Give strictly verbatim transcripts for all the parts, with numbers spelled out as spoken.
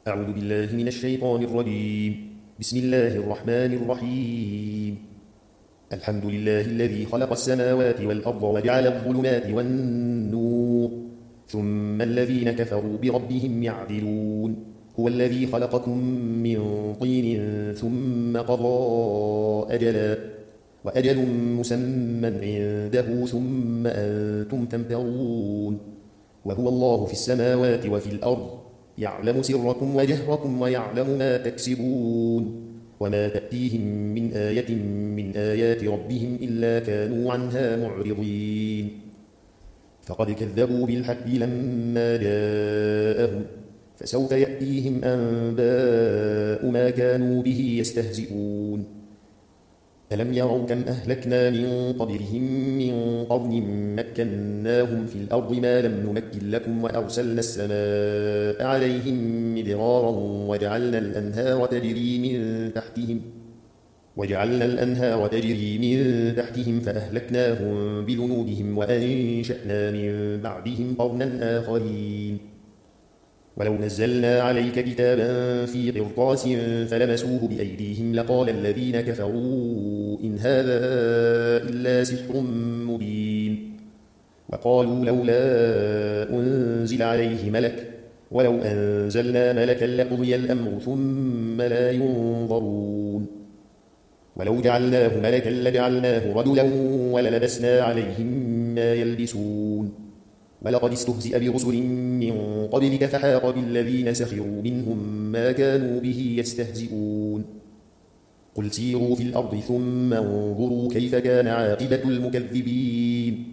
أعوذ بالله من الشيطان الرجيم. بسم الله الرحمن الرحيم. الحمد لله الذي خلق السماوات والأرض وجعل الظلمات والنور ثم الذين كفروا بربهم يعدلون. هو الذي خلقكم من طين ثم قضى أجلا وأجل مسمى عنده ثم أنتم تمترون. وهو الله في السماوات وفي الأرض يعلم سركم وجهركم ويعلم ما تكسبون. وما تأتيهم من آية من آيات ربهم إلا كانوا عنها معرضين. فقد كذبوا بالحق لما جاءهم فسوف يأتيهم أنباء ما كانوا به يستهزئون. ألم يروا كم أهلكنا من قبلهم من قرن مكناهم في الأرض ما لم نمكن لكم وأرسلنا السماء عليهم مدرارا وجعلنا الأنهار تجري من تحتهم وجعلنا الأنهار تجري من تحتهم فأهلكناهم بذنوبهم وأنشأنا من بعدهم قرنا آخرين. ولو نزلنا عليك كتابا في قرطاس فلمسوه بأيديهم لقال الذين كفروا إن هذا إلا سحر مبين. وقالوا لولا أنزل عليه ملك ولو أنزلنا ملكا لقضي الأمر ثم لا ينظرون. ولو جعلناه ملكا لجعلناه رجلا وللبسنا عليهم ما يلبسون. ولقد استهزئ برسل من قبلك فحاق بالذين سخروا منهم ما كانوا به يستهزئون. قل سيروا في الأرض ثم انظروا كيف كان عاقبة المكذبين.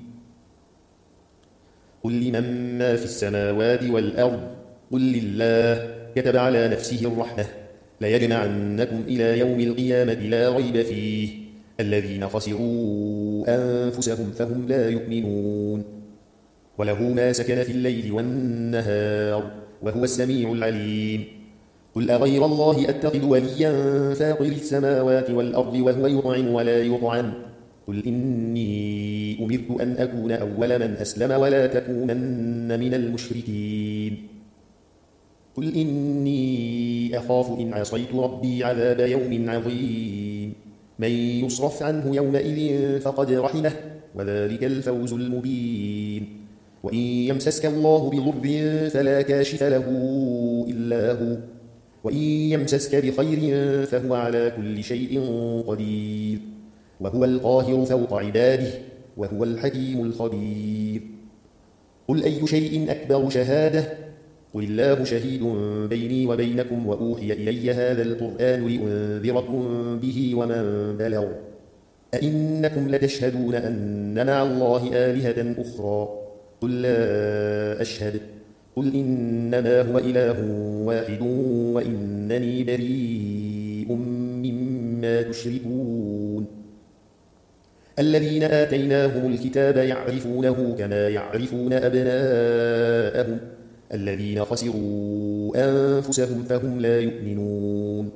قل لمن ما في السماوات والأرض قل لله كتب على نفسه الرحمة ليجمعنكم إلى يوم القيامة لا ريب فيه الذين خسروا أنفسهم فهم لا يؤمنون. وله ما سكن في الليل والنهار وهو السميع العليم. قل أغير الله أتخذ وليا فاطر السماوات والأرض وهو يطعم ولا يطعم قل إني أمرت أن أكون أول من أسلم ولا تكونن من المشركين. قل إني أخاف إن عصيت ربي عذاب يوم عظيم. من يصرف عنه يومئذ فقد رحمه وذلك الفوز المبين. وإن يمسسك الله بضر فلا كاشف له إلا هو وإن يمسسك بخير فهو على كل شيء قدير وهو القاهر فوق عباده وهو الحكيم الخبير. قل أي شيء أكبر شهادة قل الله شهيد بيني وبينكم وأوحي إلي هذا القرآن لأنذركم به ومن بلغ أئنكم لتشهدون أن مع الله آلهة أخرى قل لا أشهد قل إنما هو إله واحد وإنني بريء مما تشركون. الذين آتيناهم الكتاب يعرفونه كما يعرفون أبناءهم الذين خسروا أنفسهم فهم لا يؤمنون.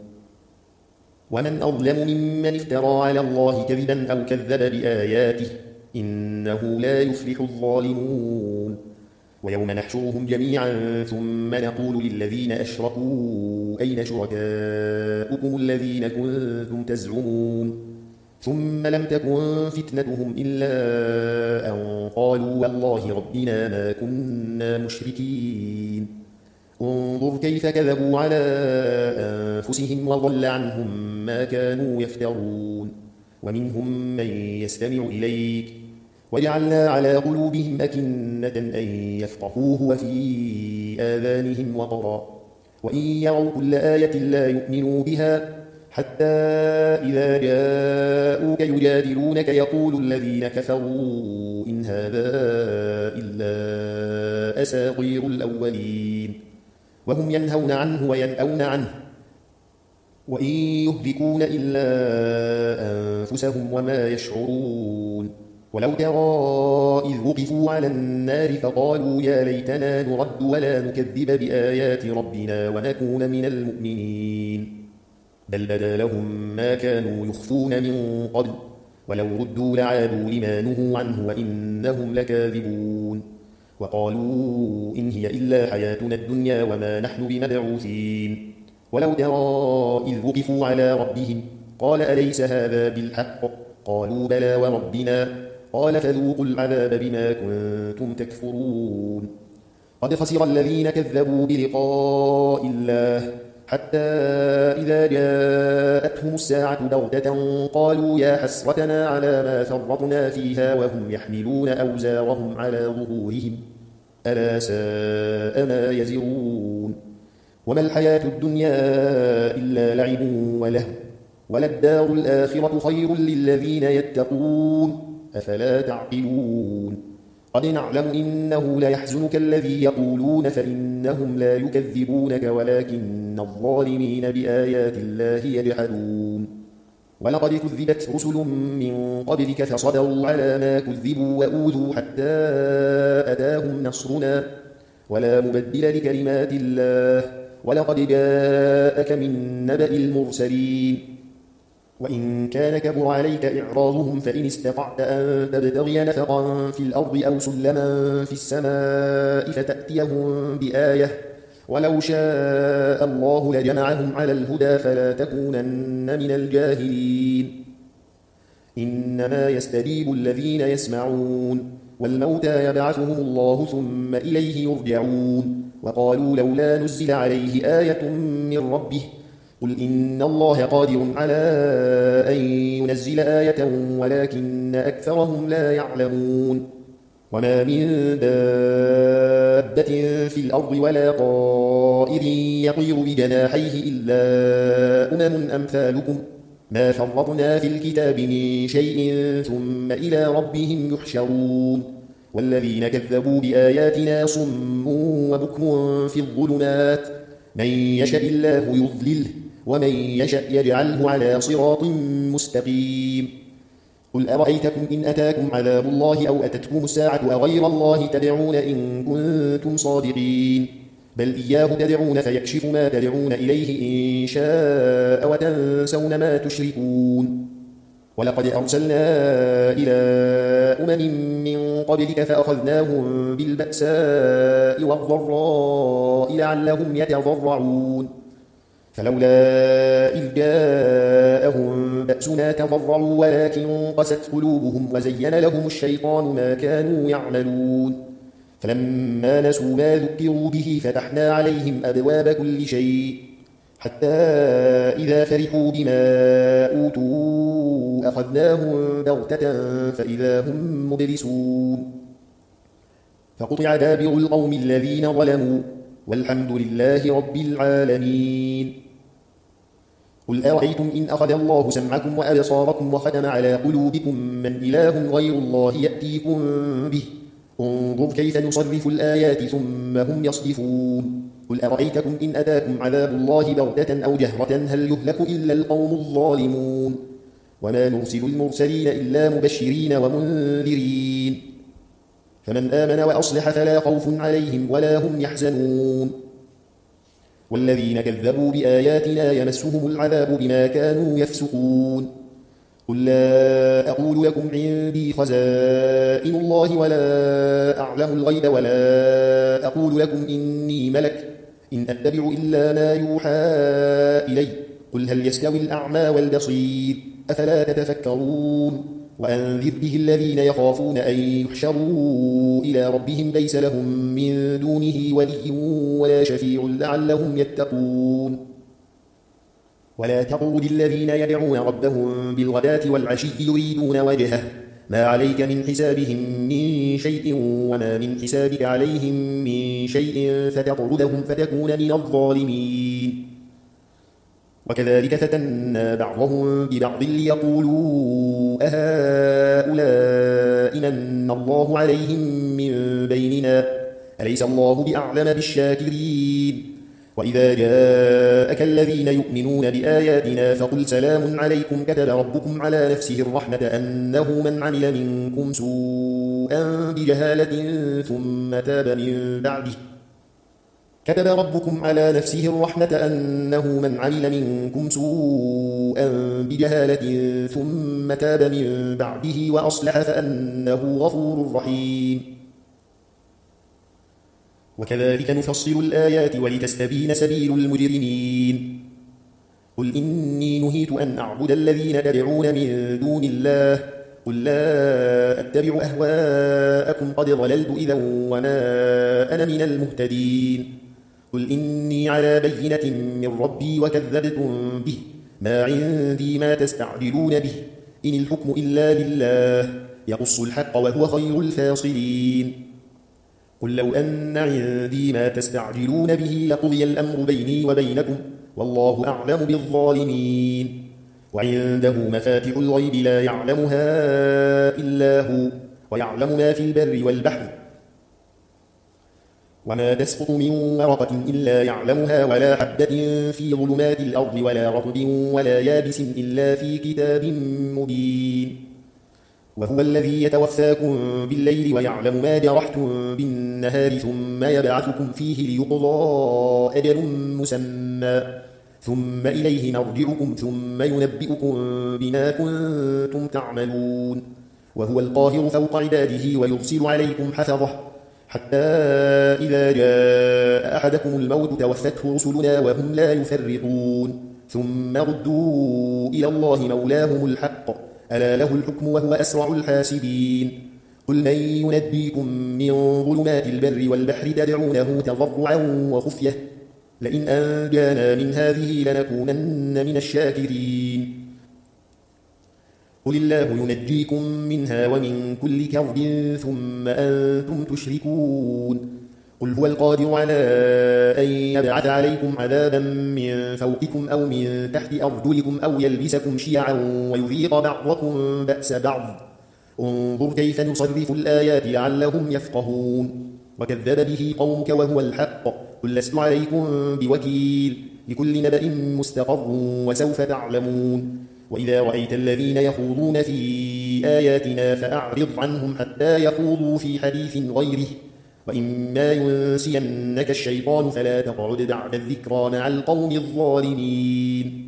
ومن أظلم ممن افترى على الله كذبا أو كذب بآياته إنه لا يفلح الظالمون. ويوم نحشرهم جميعا ثم نقول للذين أشركوا أين شركاؤكم الذين كنتم تزعمون ثم لم تكن فتنتهم إلا أن قالوا والله ربنا ما كنا مشركين. انظر كيف كذبوا على أنفسهم وضل عنهم ما كانوا يفترون. ومنهم من يستمع إليك وجعلنا على قلوبهم أكنة أن يفقهوه وفي آذانهم وقرا وإن يروا كل آية لا يؤمنوا بها حتى إذا جاءوك يجادلونك يقول الذين كفروا إن هذا إلا أساطير الأولين وهم ينهون عنه وينأون عنه وإن يهلكون إلا أنفسهم وما يشعرون. ولو ترى إذ وقفوا على النار فقالوا يا ليتنا نرد ولا نكذب بآيات ربنا ونكون من المؤمنين بل بدا لهم ما كانوا يخفون من قبل ولو ردوا لعادوا لما نهوا عنه وإنهم لكاذبون. وقالوا إن هي إلا حياتنا الدنيا وما نحن بمبعوثين ولو ترى إذ وقفوا على ربهم قال أليس هذا بالحق قالوا بلى وربنا قال فذوقوا العذاب بما كنتم تكفرون قد خسر الذين كذبوا بلقاء الله حتى إذا جاءتهم الساعة بغتة قالوا يا حسرتنا على ما فرطنا فيها وهم يحملون أوزارهم على ظهورهم ألا ساء ما يزرون وما الحياة الدنيا إلا لعب وله وللدار الآخرة خير للذين يتقون أفلا تعقلون قد نعلم إنه ليحزنك الذي يقولون فإنهم لا يكذبونك ولكن الظالمين بآيات الله يجحدون ولقد كذبت رسل من قبلك فصبروا على ما كذبوا وأوذوا حتى أتاهم نصرنا ولا مبدل لكلمات الله ولقد جاءك من نبأ المرسلين وإن كان كبر عليك إعراضهم فإن استطعت أن تبتغي نفقا في الأرض أو سلما في السماء فتأتيهم بآية ولو شاء الله لجمعهم على الهدى فلا تكونن من الجاهلين إنما يستجيب الذين يسمعون والموتى يبعثهم الله ثم إليه يرجعون وقالوا لولا نزل عليه آية من ربه قل إن الله قادر على أن ينزل آية ولكن أكثرهم لا يعلمون وما من دابة في الأرض ولا طائر يطير بجناحيه إلا أمم أمثالكم ما فرطنا في الكتاب من شيء ثم إلى ربهم يحشرون والذين كذبوا بآياتنا صم وبكم في الظلمات من يشاء الله يضلله ومن يشاء يجعله على صراط مستقيم قل أرأيتكم إن أتاكم عذاب الله أو أتتكم الساعة أغير الله تدعون إن كنتم صادقين بل إياه تدعون فيكشف ما تدعون إليه إن شاء وتنسون ما تشركون ولقد أرسلنا إلى أمم من قبلك فأخذناهم بالبأساء والضراء لعلهم يتضرعون فلولا إذ جاءهم بأسنا تضرعوا ولكن قست قلوبهم وزين لهم الشيطان ما كانوا يعملون فلما نسوا ما ذكروا به فتحنا عليهم أبواب كل شيء حتى إذا فرحوا بما أوتوا أخذناهم بغتة فإذا هم مبلسون فقطع دابر القوم الذين ظلموا والحمد لله رب العالمين قل أرأيتم إن أخذ الله سمعكم وأبصاركم وختم على قلوبكم من إله غير الله يأتيكم به انظر كيف نصرف الآيات ثم هم يصدفون قل أرأيتكم إن أتاكم عذاب الله بغتة أو جهرة هل يهلك إلا القوم الظالمون وما نرسل المرسلين إلا مبشرين ومنذرين فمن آمن وأصلح فلا خوف عليهم ولا هم يحزنون والذين كذبوا بآياتنا يمسهم العذاب بما كانوا يفسقون قل لا أقول لكم عندي خزائن الله ولا أعلم الغيب ولا أقول لكم إني ملك إن أتبع إلا ما يوحى إلي قل هل يستوي الأعمى والبصير أفلا تتفكرون وأنذر به الذين يخافون أن يحشروا إلى ربهم ليس لهم من دونه ولي ولا شفيع لعلهم يتقون ولا تطرد الذين يدعون ربهم بالغداة والعشي يريدون وجهه ما عليك من حسابهم من شيء وما من حسابك عليهم من شيء فتطردهم فتكون من الظالمين وكذلك فتنا بعضهم ببعض ليقولوا أهؤلاء من الله عليهم من بيننا أليس الله بأعلم بالشاكرين وإذا جاءك الذين يؤمنون بآياتنا فقل سلام عليكم كتب ربكم على نفسه الرحمة أنه من عمل منكم سوءا بجهالة ثم تاب من بعده كتب ربكم على نفسه الرحمة أنه من عمل منكم سوءا بجهالة ثم تاب من بعده وأصلح فأنه غفور رحيم وكذلك نفصل الآيات ولتستبين سبيل المجرمين قل إني نهيت أن أعبد الذين تدعون من دون الله قل لا أتبع أهواءكم قد ضللت إذا وما أنا من المهتدين قل إني على بينة من ربي وكذبتم به ما عندي ما تستعجلون به إن الحكم إلا لله يقص الحق وهو خير الفاصلين قل لو أن عندي ما تستعجلون به لقضي الأمر بيني وبينكم والله أعلم بالظالمين وعنده مفاتح الغيب لا يعلمها إلا هو ويعلم ما في البر والبحر وما تسقط من ورقة إلا يعلمها ولا حبة في ظلمات الأرض ولا رطب ولا يابس إلا في كتاب مبين وهو الذي يتوفاكم بالليل ويعلم ما جرحتم بالنهار ثم يبعثكم فيه ليقضى أجل مسمى ثم إليه مرجعكم ثم ينبئكم بما كنتم تعملون وهو القاهر فوق عباده ويرسل عليكم حفظه حتى إذا جاء أحدكم الموت توفته رسلنا وهم لا يفرطون ثم ردوا إلى الله مولاهم الحق ألا له الحكم وهو أسرع الحاسبين قل من ينبيكم من ظلمات البر والبحر تدعونه تضرعا وخفية لئن أنجانا من هذه لنكونن من الشاكرين قل الله ينجيكم منها ومن كل كرب ثم أنتم تشركون قل هو القادر على أن يبعث عليكم عذابا من فوقكم أو من تحت أرجلكم أو يلبسكم شيعا ويذيق بعضكم بأس بعض انظر كيف نصرف الآيات لعلهم يفقهون وكذب به قومك وهو الحق قل لست عليكم بوكيل لكل نبأ مستقر وسوف تعلمون وإذا رأيت الذين يخوضون في آياتنا فأعرض عنهم حتى يخوضوا في حديث غيره وإما ينسينك الشيطان فلا تقعد بعد الذكرى مع القوم الظالمين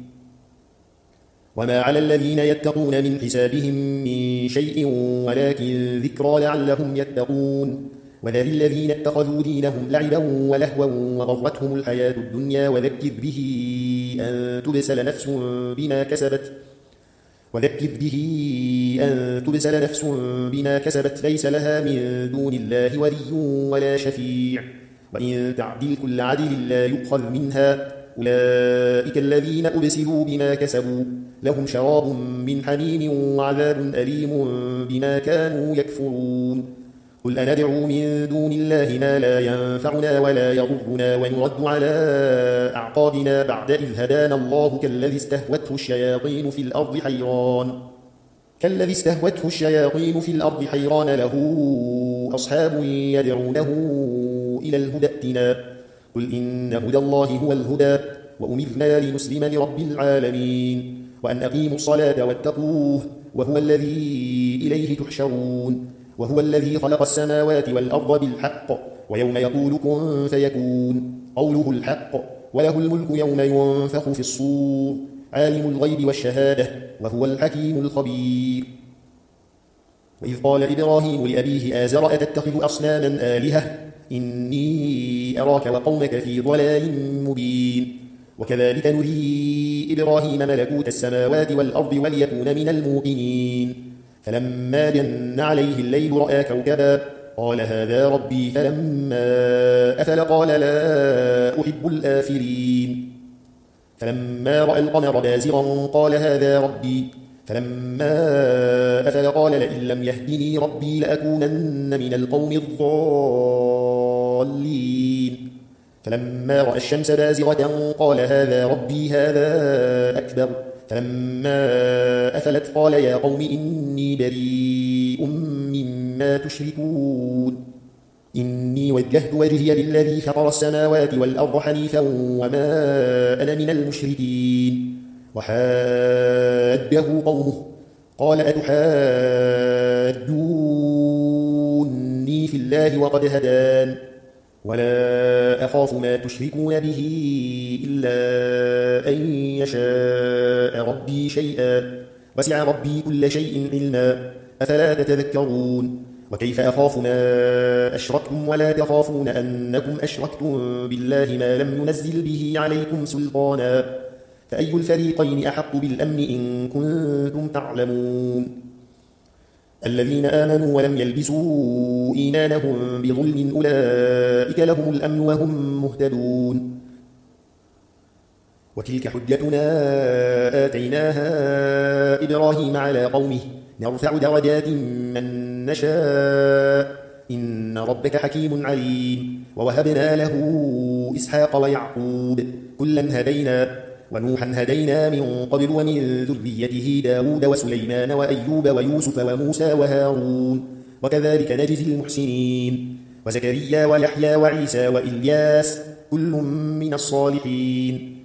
وما على الذين يتقون من حسابهم من شيء ولكن ذكرى لعلهم يتقون وذر الذين اتخذوا دينهم لعبا ولهوا وغرتهم الحياة الدنيا وذكر به أن تبسل نفس بما كسبت وذكر به أن تبسل نفس بما كسبت ليس لها من دون الله ولي ولا شفيع وإن تعدل كل عدل لا يؤخذ منها أولئك الذين أبسلوا بما كسبوا لهم شراب من حميم وعذاب أليم بما كانوا يكفرون قل أندعو من دون الله ما لا ينفعنا ولا يضرنا ونرد على أعقابنا بعد إذ هدانا الله كالذي استهوته الشياطين في الأرض حيران كالذي استهوته الشياطين في الأرض حيران له أصحاب يدعونه إلى الهدى ائتنا قل إن هدى الله هو الهدى وأمرنا لنسلم لرب العالمين وأن أقيموا الصلاة واتقوه وهو الذي إليه تحشرون وهو الذي خلق السماوات والأرض بالحق ويوم يقول كن فيكون قوله الحق وله الملك يوم ينفخ في الصور عالم الغيب والشهادة وهو الحكيم الخبير وإذ قال إبراهيم لأبيه آزر أتتخذ أصناما آلهة إني أراك وقومك في ضلال مبين وكذلك نري إبراهيم ملكوت السماوات والأرض وليكون من الموقنين فلما جن عليه الليل رأى كوكبا قال هذا ربي فلما أفل قال لا أحب الآفلين فلما رأى القمر بازغا قال هذا ربي فلما أفل قال لئن لم يهدني ربي لأكونن من القوم الضالين فلما رأى الشمس بازغة قال هذا ربي هذا أكبر فلما أفلت قال يا قوم إني بريء مما تشركون إني وجهت وجهي للذي فطر السماوات والأرض حنيفا وما أنا من المشركين وحاجه قومه قال أتحاجوني في الله وقد هدان ولا أخاف ما تشركون به إلا أن يشاء ربي شيئا وسع ربي كل شيء علما أفلا تتذكرون وكيف أخاف ما أشركتم ولا تخافون أنكم أشركتم بالله ما لم ينزل به عليكم سلطانا فأي الفريقين أحق بالأمن إن كنتم تعلمون الذين آمنوا ولم يلبسوا إيمانهم بظلم أولئك لهم الأمن وهم مهتدون وتلك حجتنا آتيناها إبراهيم على قومه نرفع درجات من نشاء إن ربك حكيم عليم ووهبنا له إسحاق ويعقوب كلا هدينا ونوحا هدينا من قبل ومن ذريته داود وسليمان وأيوب ويوسف وموسى وهارون وكذلك نجزي المحسنين وزكريا ويحيى وعيسى وإلياس كل من الصالحين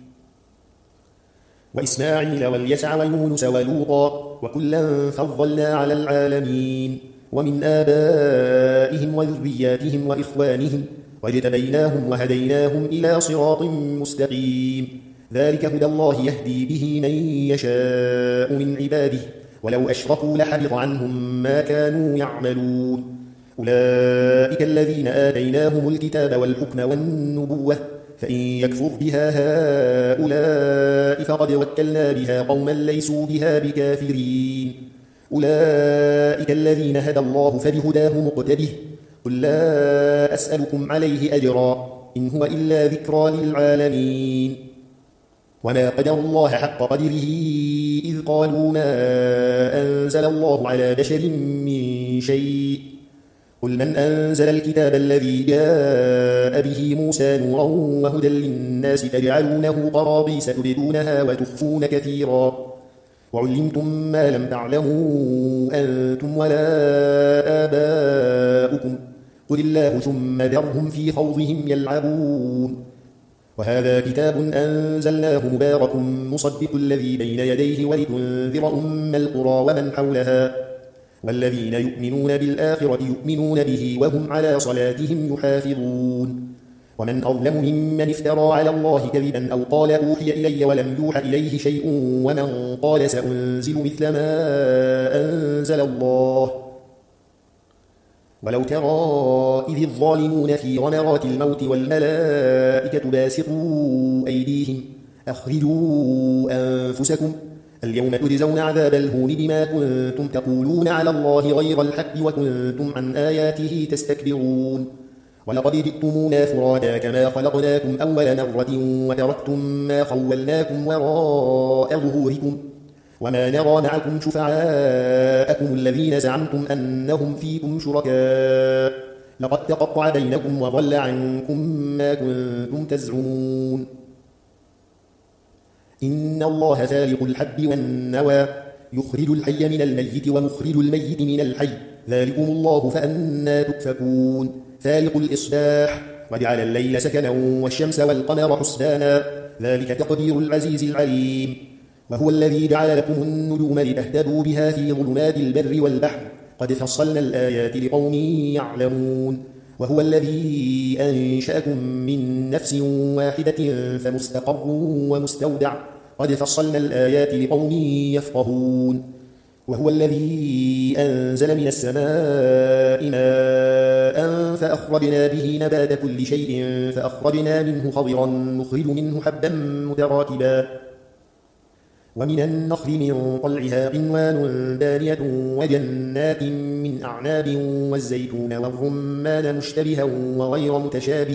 وإسماعيل واليسع ويونس ولوطا وكلا فضلنا على العالمين ومن آبائهم وذرياتهم وإخوانهم واجتبيناهم وهديناهم إلى صراط مستقيم ذلك هدى الله يهدي به من يشاء من عباده ولو أشركوا لحبط عنهم ما كانوا يعملون أولئك الذين آتيناهم الكتاب والحكم والنبوة فإن يكفر بها هؤلاء فقد وكلنا بها قوما ليسوا بها بكافرين أولئك الذين هدى الله فبهداه مقتده قل لا أسألكم عليه أجرا إن هو إلا ذكرى للعالمين وما قدر الله حق قدره إذ قالوا ما أنزل الله على بشر من شيء قل من أنزل الكتاب الذي جاء به موسى نورا وهدى للناس تجعلونه قراطيس تبدونها وتخفون كثيرا وعلمتم ما لم تعلموا أنتم ولا آباؤكم قل الله ثم ذرهم في خوضهم يلعبون وهذا كتاب أنزلناه مبارك مصدق الذي بين يديه ولتنذر أم القرى ومن حولها والذين يؤمنون بالآخرة يؤمنون به وهم على صلاتهم يحافظون ومن أظلم ممن افترى على الله كذبا أو قال أوحي إلي ولم يوحى إليه شيء ومن قال سأنزل مثل ما أنزل الله ولو ترى إذ الظالمون في غمرات الموت والملائكة باسطوا أيديهم أخرجوا أنفسكم اليوم تجزون عذاب الهون بما كنتم تقولون على الله غير الحق وكنتم عن آياته تستكبرون ولقد جئتمونا فرادا كما خلقناكم أول مرة وتركتم ما خولناكم وراء ظهوركم وما نرى معكم شفعاءكم الذين زعمتم أنهم فيكم شركاء لقد تقطع بينكم وضل عنكم ما كنتم تزعمون إن الله فالق الحب والنوى يخرج الحي من الميت ومخرج الميت من الحي ذلكم الله فأنى تؤفكون فالق الإصباح وجعل الليل سكنا والشمس والقمر حسبانا ذلك تقدير العزيز العليم وهو الذي جعل لكم النجوم لتهتدوا بها في ظلمات البر والبحر قد فصلنا الآيات لقوم يعلمون وهو الذي أنشأكم من نفس واحدة فمستقر ومستودع قد فصلنا الآيات لقوم يفقهون وهو الذي أنزل من السماء ماء فأخرجنا به نبات كل شيء فأخرجنا منه خضرا نخرج منه حبا متراكبا ومن النخل من طلعها قنوان دانية وجنات من أعناب والزيتون والرمان مشتبها وغير متشابه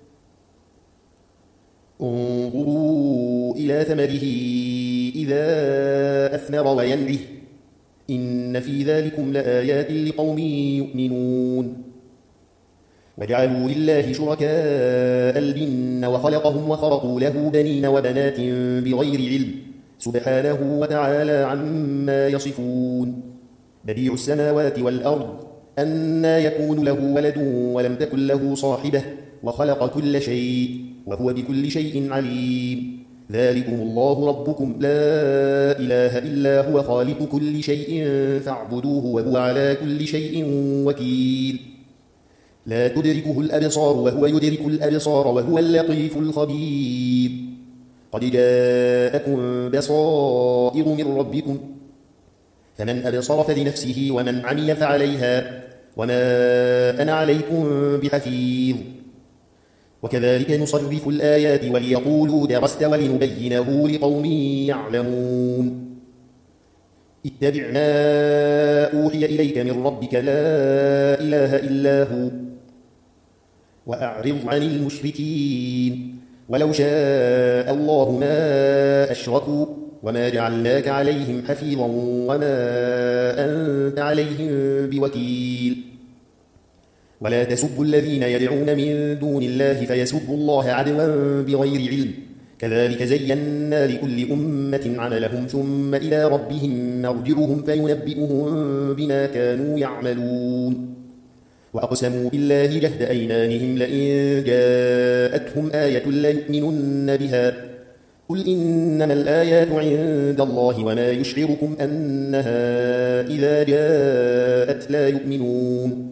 انظروا إلى ثمره إذا أثمر وينعه إن في ذلكم لآيات لقوم يؤمنون وجعلوا لله شركاء الجن وخلقهم وخرقوا له بنين وبنات بغير علم سبحانه وتعالى عما يصفون بديع السماوات والأرض أنى يكون له ولد ولم تكن له صاحبة وخلق كل شيء وهو بكل شيء عليم ذلكم الله ربكم لا إله إلا هو خالق كل شيء فاعبدوه وهو على كل شيء وكيل لا تدركه الأبصار وهو يدرك الأبصار وهو اللطيف الخبير قد جاءكم بصائر من ربكم فمن أبصر فلنفسه ومن عمل فعليها وما أنا عليكم بحفيظ وكذلك نصرف الآيات وليقولوا درست ولنبينه لقوم يعلمون اتبع ما أوحي إليك من ربك لا إله إلا هو وأعرض عن المشركين ولو شاء الله ما أشركوا وما جعلناك عليهم حفيظا وما أنت عليهم بوكيل ولا تسبوا الذين يدعون من دون الله فيسبوا الله عدوا بغير علم كذلك زينا لكل أمة عملهم ثم إلى ربهم مرجعهم فينبئهم بما كانوا يعملون وأقسموا بالله جهد أيمانهم لئن جاءتهم آية ليؤمنن بها قل إنما الآيات عند الله وما يشعركم أنها إذا جاءت لا يؤمنون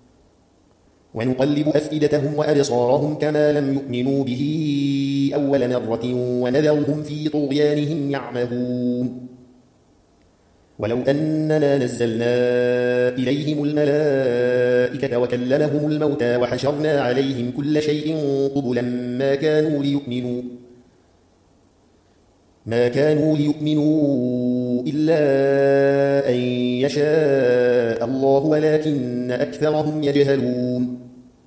ونقلب أفئدتهم وأبصارهم كما لم يؤمنوا به أول مرة ونذرهم في طغيانهم يعمهون ولو أننا نزلنا إليهم الملائكة وكلمهم الموتى وحشرنا عليهم كل شيء قبلا ما كانوا ليؤمنوا ما كانوا ليؤمنوا إلا أن يشاء الله ولكن أكثرهم يجهلون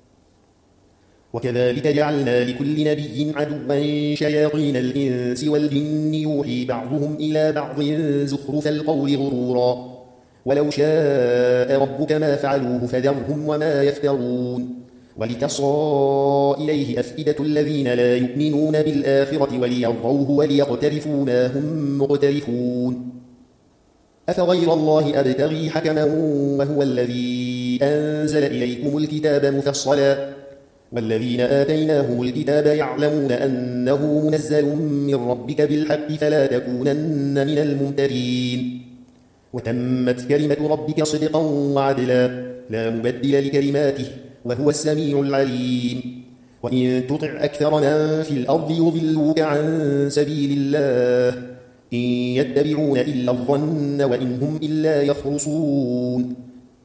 وكذلك جعلنا لكل نبي عدوا شياطين الإنس والجن يوحي بعضهم إلى بعض زخرف القول غرورا ولو شاء ربك ما فعلوه فذرهم وما يفترون ولتصغى إليه أفئدة الذين لا يؤمنون بالآخرة وليرضوه وليقترفوا ما هم مقترفون أفغير الله أبتغي حكما وهو الذي أنزل إليكم الكتاب مفصلا والذين آتيناهم الكتاب يعلمون أنه منزل من ربك بالحق فلا تكونن من الممترين وتمت كلمة ربك صدقا وعدلا لا مبدل لكلماته وهو السميع العليم وإن تطع أكثر من في الأرض يضلوك عن سبيل الله إن يتبعون إلا الظن وإن هم إلا يخرصون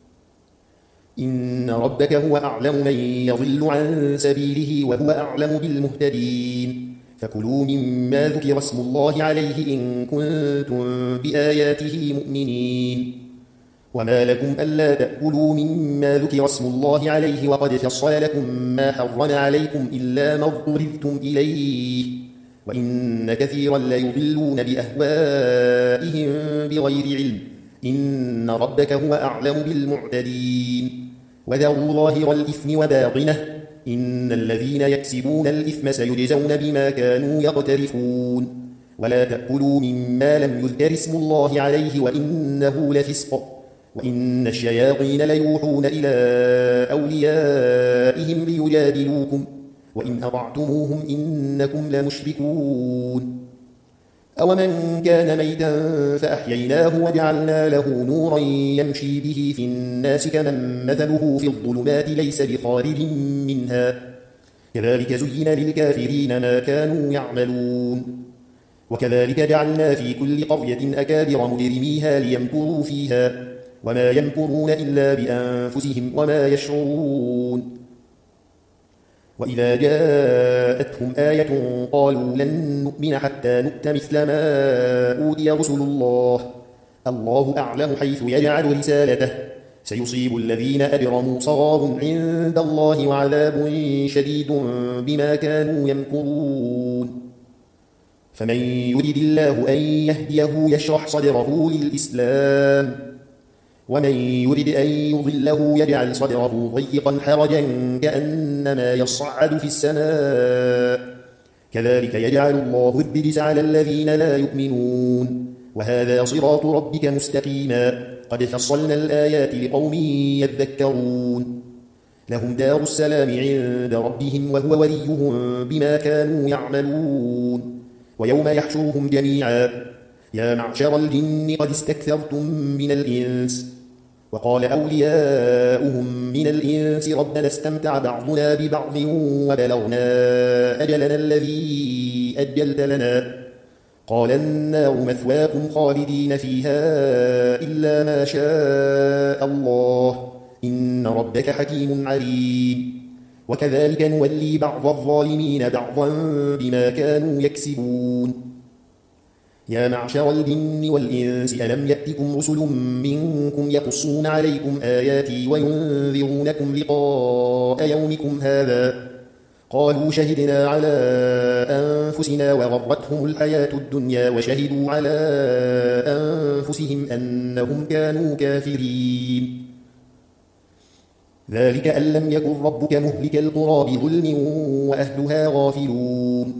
إن ربك هو أعلم من يضل عن سبيله وهو أعلم بالمهتدين فكلوا مما ذكر اسم الله عليه إن كنتم بآياته مؤمنين وما لكم ألا تأكلوا مما ذكر اسم الله عليه وقد فصل لكم ما حرم عليكم إلا ما اضطررتم إليه وإن كثيرا ليضلون بأهوائهم بغير علم إن ربك هو أعلم بالمعتدين وذروا ظاهر الإثم وباطنه إن الذين يكسبون الإثم سيجزون بما كانوا يقترفون ولا تأكلوا مما لم يذكر اسم الله عليه وإنه لفسق وإن الشياطين ليوحون إلى أوليائهم ليجادلوكم وإن أطعتموهم إنكم لمشركون أومن كان ميتا فأحييناه وجعلنا له نورا يمشي به في الناس كمن مثله في الظلمات ليس بخارج منها كذلك زين للكافرين ما كانوا يعملون وكذلك جعلنا في كل قرية أكابر مجرميها ليمكروا فيها وما يمكرون إلا بأنفسهم وما يشعرون وإذا جاءتهم آية قالوا لن نؤمن حتى نؤت مثل ما أوتي رسل الله الله أعلم حيث يجعل رسالته سيصيب الذين أجرموا صغار عند الله وعذاب شديد بما كانوا يمكرون فمن يرد الله أن يهديه يشرح صدره للإسلام ومن يرد أن يضله يجعل صدره ضيقا حرجا كأنما يصعد في السماء كذلك يجعل الله الرجس على الذين لا يؤمنون وهذا صراط ربك مستقيما قد فصلنا الآيات لقوم يذكرون لهم دار السلام عند ربهم وهو وليهم بما كانوا يعملون ويوم يحشرهم جميعا يا معشر الجن قد استكثرتم من الإنس وقال أولياؤهم من الإنس ربنا استمتع بعضنا ببعض وبلغنا أجلنا الذي أجلت لنا قال النار مثواكم خالدين فيها إلا ما شاء الله إن ربك حكيم عليم وكذلك نولي بعض الظالمين بعضا بما كانوا يكسبون يا معشر الجن والإنس ألم يأتكم رسل منكم يقصون عليكم آياتي وينذرونكم لقاء يومكم هذا قالوا شهدنا على أنفسنا وغرتهم الحياة الدنيا وشهدوا على أنفسهم أنهم كانوا كافرين ذلك أن لم يكن ربك مهلك القرى بظلم وأهلها غافلون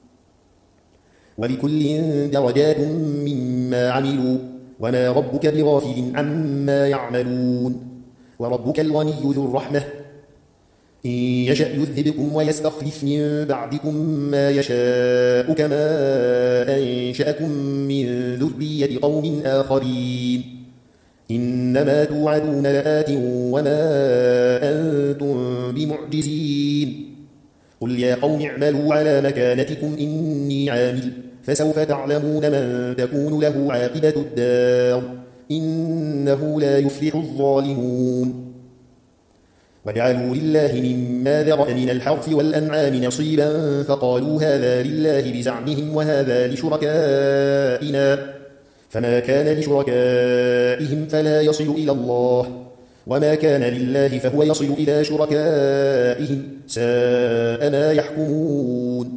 ولكل درجات مما عملوا وما ربك بغافل عما يعملون وربك الغني ذو الرحمة إن يشأ يذهبكم ويستخلف من بعدكم ما يشاء كما أنشأكم من ذرية قوم آخرين إنما توعدون لآت وما أنتم بمعجزين قل يا قوم اعملوا على مكانتكم إني عامل فسوف تعلمون من تكون له عاقبة الدار إنه لا يفلح الظالمون وجعلوا لله مما ذرأ من الحرث والأنعام نصيبا فقالوا هذا لله بزعمهم وهذا لشركائنا فما كان لشركائهم فلا يصل إلى الله وما كان لله فهو يصل إلى شركائهم ساء ما يحكمون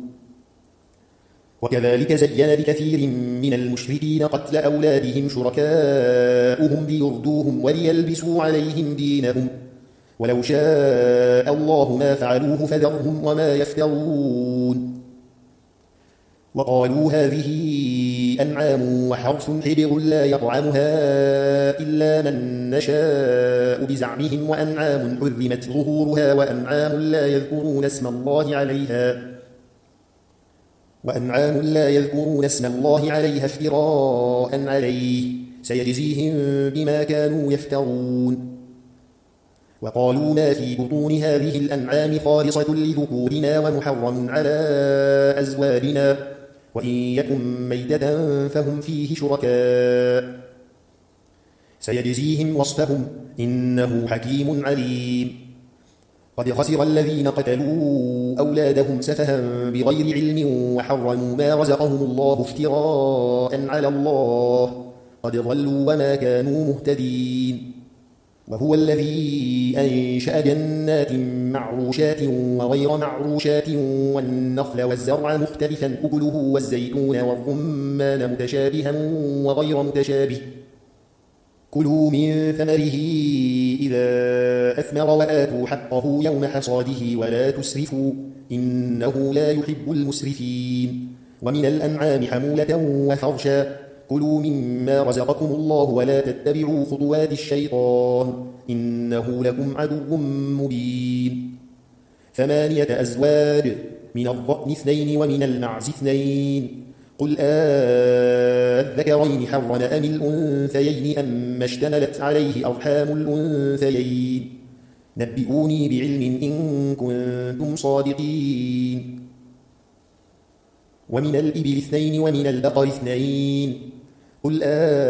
وكذلك زين لكثير من المشركين قتل أولادهم شركاؤهم ليردوهم وليلبسوا عليهم دينهم ولو شاء الله ما فعلوه فذرهم وما يفترون وقالوا هذه أنعام وحرث حجر لا يطعمها إلا من نشاء بزعمهم وأنعام حرمت ظهورها وأنعام لا يذكرون اسم الله عليها وأنعام لا يذكرون اسم الله عليها افتراء عليه سيجزيهم بما كانوا يفترون وقالوا ما في بطون هذه الأنعام خالصة لذكورنا ومحرم على أزواجنا وإن يكن ميتة فهم فيه شركاء سيجزيهم وصفهم إنه حكيم عليم قد خسر الذين قتلوا أولادهم سفها بغير علم وحرموا ما رزقهم الله افتراء على الله قد ضلوا وما كانوا مهتدين وهو الذي أنشأ جنات معروشات وغير معروشات والنخل والزرع مختلفا أكله والزيتون والرمان متشابها وغير متشابه كلوا من ثمره إذا أثمر وآتوا حقه يوم حصاده ولا تسرفوا إنه لا يحب المسرفين ومن الأنعام حمولة وفرشا كلوا مما رزقكم الله ولا تتبعوا خطوات الشيطان إنه لكم عدو مبين ثمانية أزواج من الضأن اثنين ومن المعز اثنين قل آذكرين حرم أم الأنثيين أم اشتملت عليه أرحام الأنثيين نبئوني بعلم إن كنتم صادقين ومن الإبل اثنين ومن البقر اثنين قل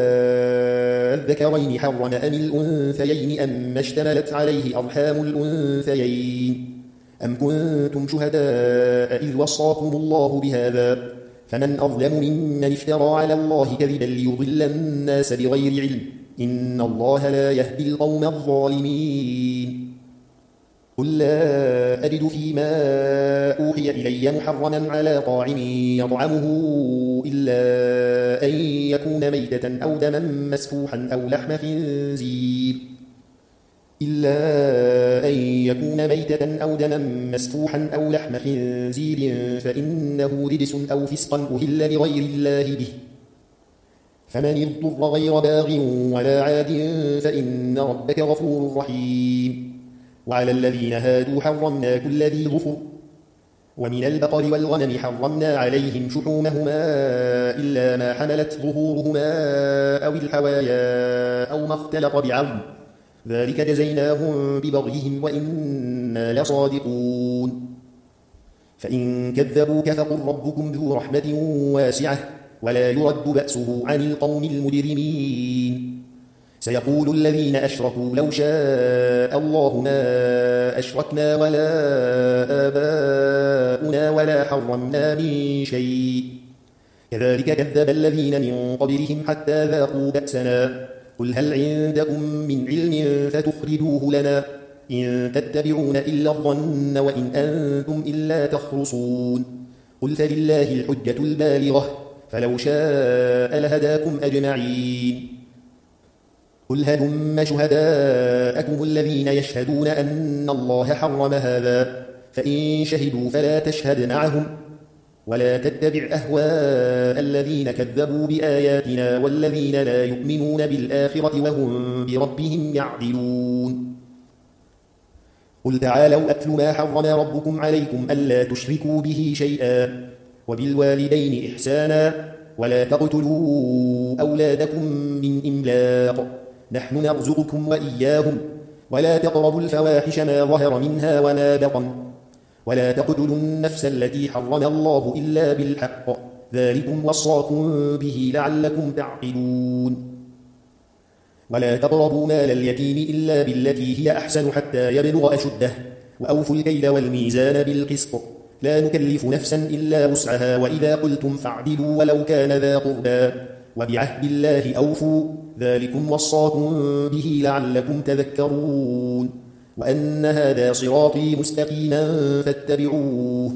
آذكرين حرم أم الأنثيين أم اشتملت عليه أرحام الأنثيين أم كنتم شهداء إذ وصاكم الله بهذا فمن أظلم ممن افترى على الله كذبا ليضل الناس بغير علم إن الله لا يهدي القوم الظالمين قل لا أجد فيما أوحي إلي محرما على طاعم يطعمه إلا أن يكون ميتة أو دما مسفوحا أو لحم خنزير إلا أن يكون ميتة أو دما مسفوحا أو لحم خنزير فإنه رجس أو فسقا أهل لغير الله به فمن اضطر غير باغ ولا عاد فإن ربك غفور رحيم وعلى الذين هادوا حرمنا كل ذي ظفر ومن البقر والغنم حرمنا عليهم شحومهما إلا ما حملت ظهورهما أو الحوايا أو ما اختلط بعظم ذلك جزيناهم ببغيهم وإنا لصادقون فإن كذبوك فقل ربكم ذو رحمة واسعة ولا يرد بأسه عن القوم المجرمين سيقول الذين أشركوا لو شاء الله ما أشركنا ولا آباؤنا ولا حرمنا من شيء كذلك كذب الذين من قبلهم حتى ذاقوا بأسنا قل هل عندكم من علم فتخرجوه لنا إن تتبعون إلا الظن وإن أنتم إلا تخرصون قل فلله الحجة البالغة فلو شاء لهداكم أجمعين قل هلم شهداءكم الذين يشهدون أن الله حرم هذا فإن شهدوا فلا تشهد معهم ولا تتبع أهواء الذين كذبوا بآياتنا والذين لا يؤمنون بالآخرة وهم بربهم يعدلون قل تعالوا أتل ما حرم ربكم عليكم ألا تشركوا به شيئا وبالوالدين إحسانا ولا تقتلوا أولادكم من إملاق نحن نرزقكم وإياهم ولا تقربوا الفواحش ما ظهر منها وما بطن ولا تقتلوا النفس التي حرم الله إلا بالحق ذلكم وصاكم به لعلكم تعقلون ولا تقربوا مال اليتيم إلا بالتي هي أحسن حتى يبلغ أشده وأوفوا الكيل والميزان بالقسط لا نكلف نفسا إلا وسعها وإذا قلتم فاعدلوا ولو كان ذا قربى وبعهد الله أوفوا ذلكم وصاكم به لعلكم تذكرون وأن هذا صراطي مستقيما فاتبعوه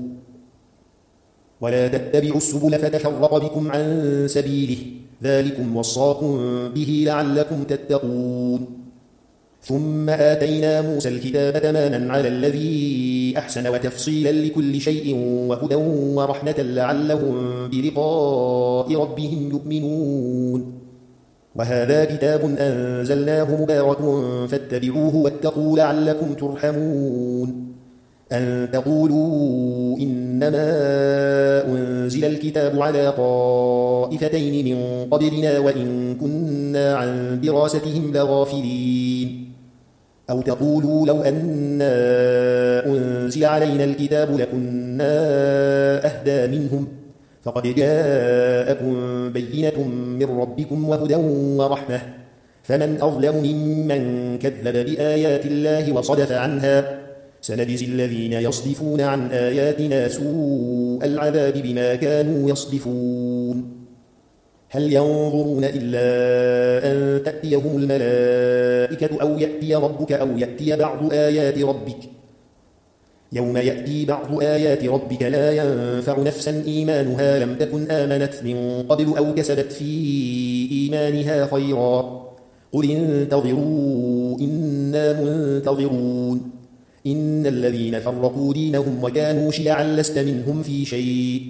ولا تتبعوا السبل فتفرق بكم عن سبيله ذلكم وصاكم به لعلكم تتقون ثم آتينا موسى الكتاب تماما على الذي أحسن وتفصيلا لكل شيء وهدى ورحمة لعلهم بلقاء ربهم يؤمنون وهذا كتاب أنزلناه مبارك فاتبعوه واتقوا لعلكم ترحمون أن تقولوا إنما أنزل الكتاب على طائفتين من قبلنا وإن كنا عن دراستهم لغافلين أو تقولوا لو أنا أنزل علينا الكتاب لكنا أهدى منهم فقد جاءكم بينة من ربكم وهدى ورحمة فمن أظلم ممن كذب بآيات الله وصدف عنها سنجزي الذين يصدفون عن آياتنا سوء العذاب بما كانوا يصدفون هل ينظرون إلا أن تأتيهم الملائكة أو يأتي ربك أو يأتي بعض آيات ربك يوم يأتي بعض آيات ربك لا ينفع نفسا إيمانها لم تكن آمنت من قبل أو كسبت في إيمانها خيرا قل انتظروا إنا منتظرون إن الذين فرقوا دينهم وكانوا شيعا لست منهم في شيء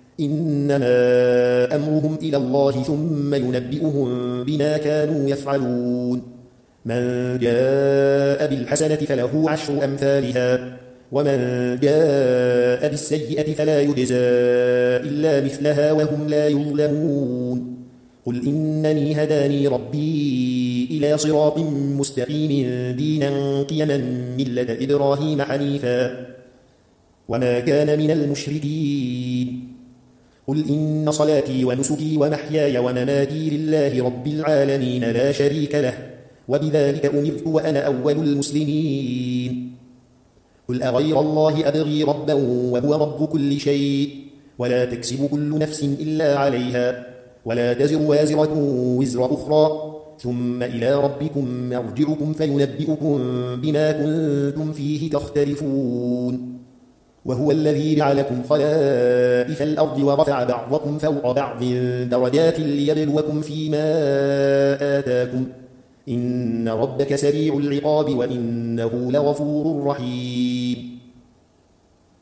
إنما أمرهم إلى الله ثم ينبئهم بما كانوا يفعلون من جاء بالحسنة فله عشر أمثالها ومن جاء بالسيئة فلا يجزى إلا مثلها وهم لا يظلمون قل إنني هداني ربي إلى صراط مستقيم دينا قيما ملة إبراهيم حنيفا وما كان من المشركين قل إن صلاتي ونسكي ومحياي ومماتي لله رب العالمين لا شريك له وبذلك أمرت وأنا أول المسلمين قل أغير الله أبغي ربا وهو رب كل شيء ولا تكسب كل نفس إلا عليها ولا تزر وازرة وزر أخرى ثم إلى ربكم مرجعكم فينبئكم بما كنتم فيه تختلفون وهو الذي جعلكم خلائف الأرض ورفع بعضكم فوق بعض درجات ليبلوكم فيما آتاكم إن ربك سريع العقاب وإنه لغفور رحيم